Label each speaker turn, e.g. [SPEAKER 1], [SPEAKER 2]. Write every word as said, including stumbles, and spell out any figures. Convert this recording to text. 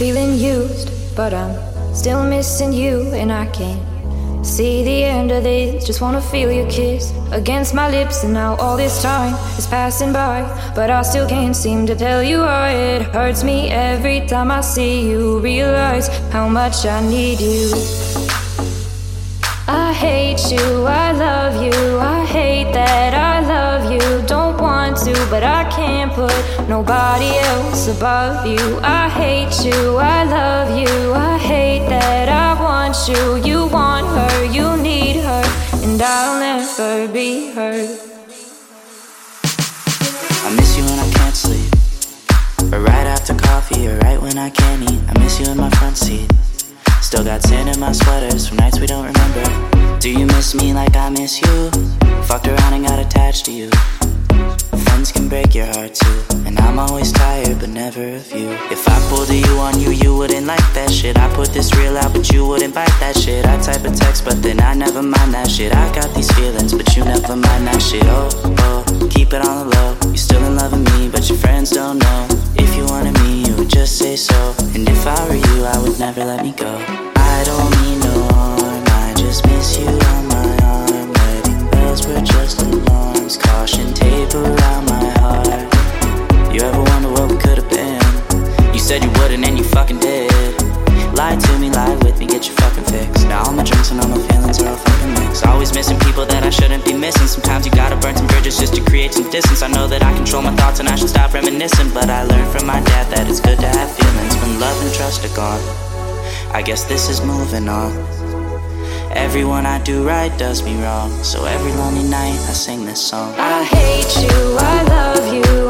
[SPEAKER 1] feeling used, but I'm still missing you, and I can't see the end of this. Just wanna feel your kiss against my lips, and now all this time is passing by, but I still can't seem to tell you why. It hurts me every time I see you, realize how much I need you. I hate you, I love you, I hate that I love you. Don't want to, but I can't put nobody else above you. I hate you, I love you, I hate that I want you. You want her, you need her, and I'll never be her.
[SPEAKER 2] I miss you when I can't sleep, or right after coffee, or right when I can't eat. I miss you in my front seat. Still got sand in my sweaters from nights we don't remember. Do you miss me like I miss you? Fucked around and got attached to you. Friends can break your heart too, and I'm always tired but never of you. If I pulled a you on you, you wouldn't like that shit. I put this real out but you wouldn't bite that shit. I type a text but then I never mind that shit. I got these feelings but you never mind that shit. Oh, oh, keep it on the low. You still in love with me but your friends don't know. If you wanted me, you would just say so, and if I were you, I would never let me go. I don't mean no harm, I just miss you on my arm. Wedding bells were just alarms, caution tape around my heart. You ever wonder what we could've been? You said you wouldn't and you fucking did. Lie to me, lie with me, get your fucking fix. Now all my drinks and all my feelings are all fucking mixed. Always missing people that I shouldn't be missing. Sometimes you gotta burn some bridges just to create some distance. I know that I control my thoughts and I should stop reminiscing, but I learned from my dad that it's good to have feelings when love and trust are gone. I guess this is moving on. Everyone I do right does me wrong, so every lonely night I sing this song.
[SPEAKER 1] I hate you, I love you,